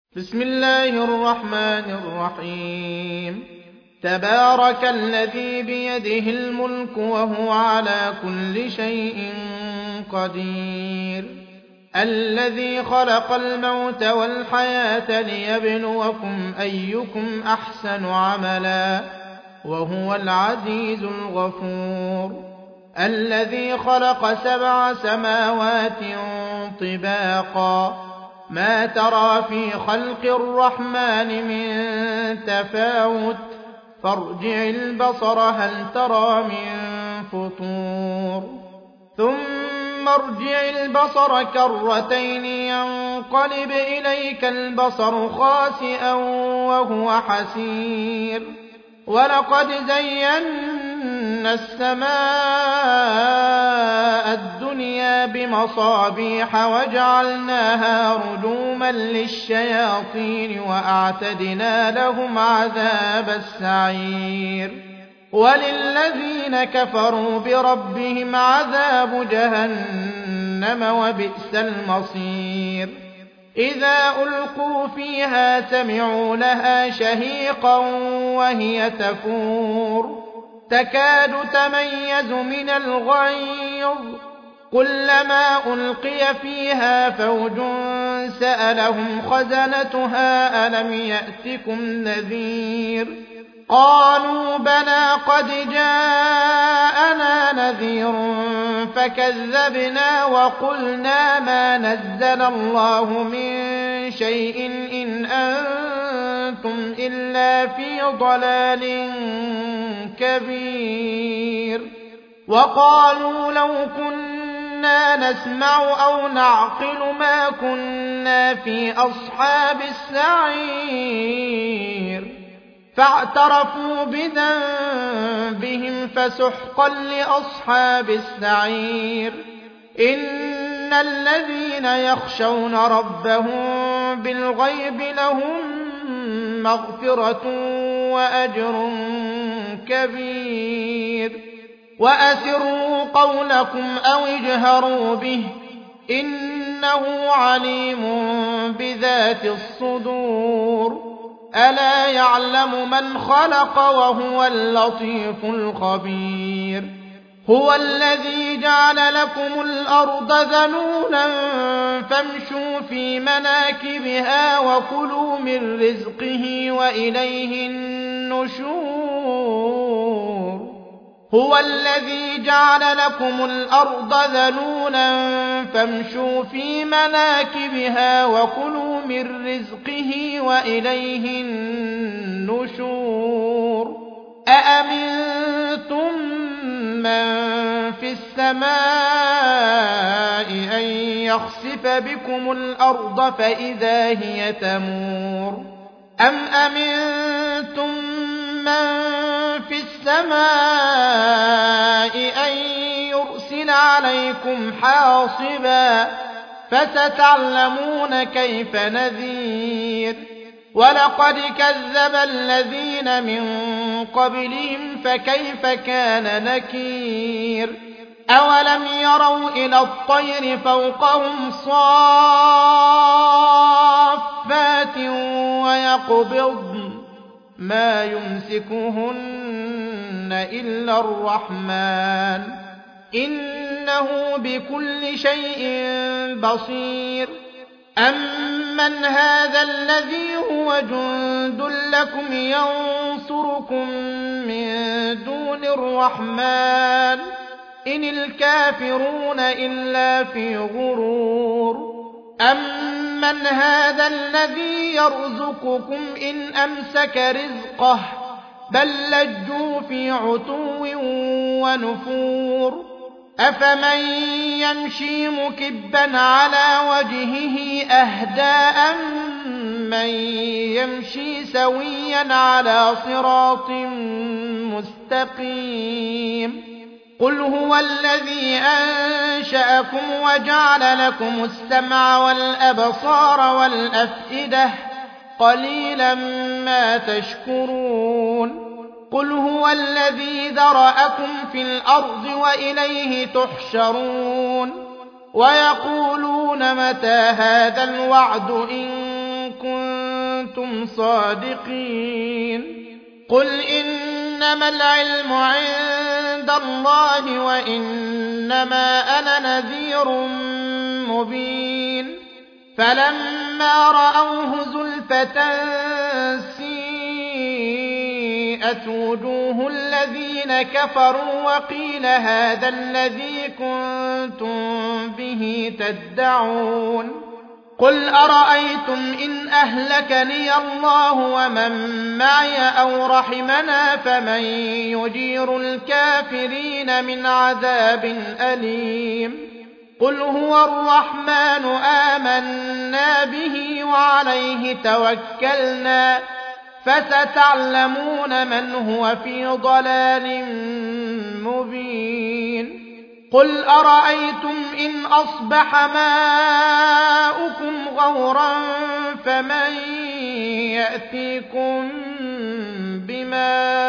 بسم الله الرحمن الرحيم تبارك الذي بيده الملك وهو على كل شيء قدير الذي خلق الموت والحياة ليبلوكم أيكم أحسن عملا وهو العزيز الغفور الذي خلق 7 سماوات طباقا ما ترى في خلق الرحمن من تفاوت فارجع البصر هل ترى من فطور ثم ارجع البصر كرتين ينقلب إليك البصر خاسئا وهو حسير ولقد زينا السماء الدنيا بمصابيح وجعلناها رجوما للشياطين وأعتدنا لهم عذاب السعير وللذين كفروا بربهم عذاب جهنم وبئس المصير إذا ألقوا فيها سمعوا لها شهيقا وهي تفور تكاد تميز من الغيظ كلما ألقي فيها فوج سألهم خزنتها ألم يأتكم نذير قالوا بلى قد جاءنا نذير فكذبنا وقلنا ما نزل الله من شيء إن أنتم إلا في ضلال كبير وقالوا لو كنا نسمع أو نعقل ما كنا في أصحاب السعير فاعترفوا بذنبهم فسحقا لأصحاب السعير إن الذين يخشون ربهم بالغيب لهم مغفرة وأجر كبير وأسروا قولكم أو اجهروا به إنه عليم بذات الصدور ألا يعلم من خلق وهو اللطيف الخبير هو الذي جعل لكم الأرض ذلولا فامشوا في مناكبها وكلوا من رزقه وإليه النشور هو الذي جعل لكم الأرض ذلولا فامشوا في مناكبها وكلوا من رزقه وإليه النشور أأمنتم من في السماء أن يخسف بكم الأرض فإذا هي تمور أم أمنتم من في السماء أن يرسل عليكم حاصبا فستعلمون كيف نذير ولقد كذب الذين من قبلهم فكيف كان نكير أولم يروا إلى الطير فوقهم صافات ويقبضن ما يمسكهن إلا الرحمن إنه بكل شيء بصير أمن هذا الذي هو جند لكم ينصركم من دون الرحمن إن الكافرون إلا في غرور أمن هذا الذي يرزقكم إن أمسك رزقه بل لجوا في عتو ونفور أفمن يمشي مكبا على وجهه أهدى أمن يمشي سويا على صراط مستقيم قل هو الذي أنشأكم وجعل لكم السمع والأبصار والأفئدة قليلا ما تشكرون قل هو الذي ذرأكم في الأرض وإليه تحشرون ويقولون متى هذا الوعد إن كنتم صادقين قل إنما العلم عند الله وإنما أنا نذير مبين فلما رأوه زلفة سيئت وجوه الذين كفروا وقيل هذا الذي كنتم به تدعون قل أرأيتم إن أهلكني الله ومن معي أو رحمنا فمن يجير الكافرين من عذاب أليم قل هو الرحمن آمنا به وعليه توكلنا فستعلمون من هو في ضلال مبين قل أرأيتم إن أصبح ماؤكم غورا فمن يأتيكم بماء